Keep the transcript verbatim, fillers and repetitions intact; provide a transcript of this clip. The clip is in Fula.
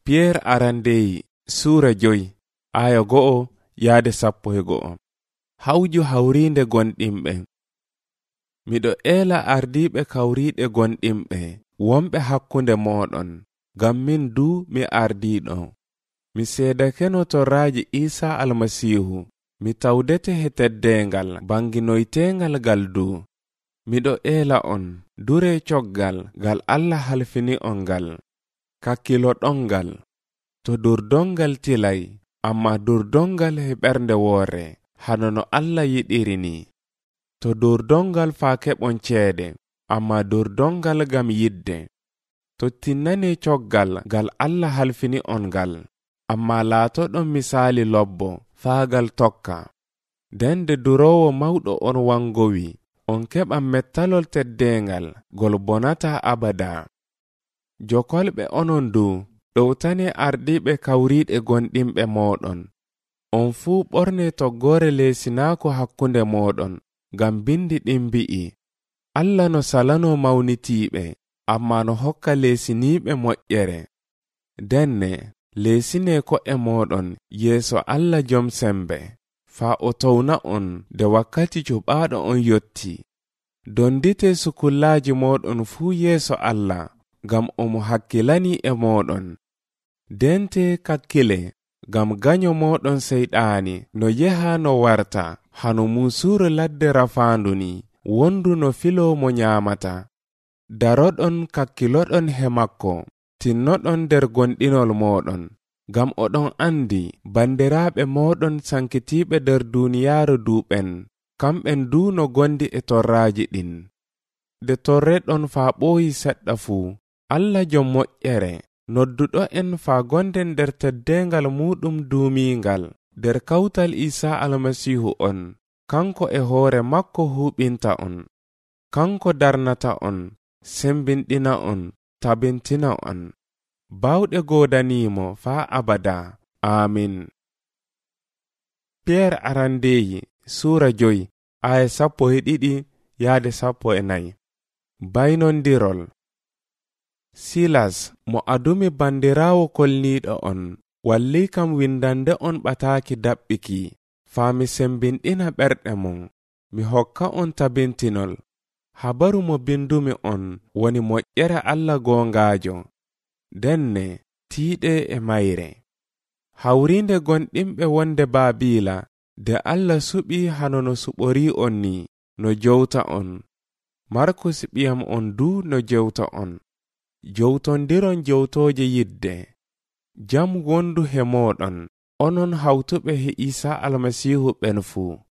Piyer arandeyi sura joy aya go'o yaade sappo e go'o. Hawju hawrinde gonɗimɓe. Miɗo ela ardiɓe kawriɗe gonɗimɓe wonɓe hakkunde moɗon, ngam min du mi ardiɗo. Mi seedakeno torraji Isa almasihu, mi tawdete he teddengal banginoytengal gal du. Miɗo ela on dure coggal gal Allah halfini on gal, kakkilo ɗongal. To durdongal tilay, amma durdongal he ɓernde woore, hanono Allah yiɗirini. To durdongal faa keɓon ceede, amma durdongal gam yidde. To tinnani coggal gal Allah halfini on gal, amma laatoɗon misali lobbo faagal tokka. Dende durowo mawɗo on wangowi, on keɓa mettalol teddengal gol bonata abada. Jokolɓe onon du ɗowtane ardiɓe kawriɗe gonɗimɓe moɗon. On fuu ɓorne toggore leesinaako hakkunde moɗon, ngam bindi ɗin mbi'i, Allah no salano mawnitiɓe, amma no hokka leesiniɓe moƴƴere. Denne leesine ko'e moɗon yeeso Allah jom sembe, faa o towna on de wakkati cuɓaaɗo on yotti. Dondite sukullaaji moɗon fuu yeeso Allah, ngam omo hakkilani e moɗon. Dente kakkile, ngam ganyo moɗon seyɗaani no yeha no warta, hano musuru ladde rafaanduni, wondu no filo mo nyaamata. Daroɗon kakkiloɗon he makko, tinnoɗon der gonɗinol moɗon, ngam oɗon andi bandiraaɓe moɗon sankitiiɓe der duniyaaru duuɓen, kamɓen du no gondi e torraaji ɗin. De torreɗon faa ɓooyi seɗɗa fuu, Allah jom moƴƴere nodduɗo en faa gonden der teddengal muɗum duumingal der kawtal Isa almasihu on. Kanko e hoore makko huɓinta on, kanko darnata on, sembinɗina on, tabintina on. Bawɗe godanimo faa abada. Amin. Piyer arandeyi sura joy aya sappo e ɗiɗi yaade sappo e nayi. Baynondirol. Silas mo adumi bandirawo kolniɗo on, walli kam windande on ɓataaki daɓɓiki, faa mi sembinɗina ɓerɗe mon, mi hokka on tabintinol. Habaru mo bindumi on woni moƴƴere Allah goongaajo, denne tiiɗe e mayre. Hawrinde gonɗimɓe wonde Baabila, de Allah suɓi hanono suɓori on ni, no jowta on. Markus ɓiyam on du no jewta on. Jowtondiron jewtooje yidde. Jam wondu he moɗon, onon hawtuɓe he Isa almasihu ɓen fuu.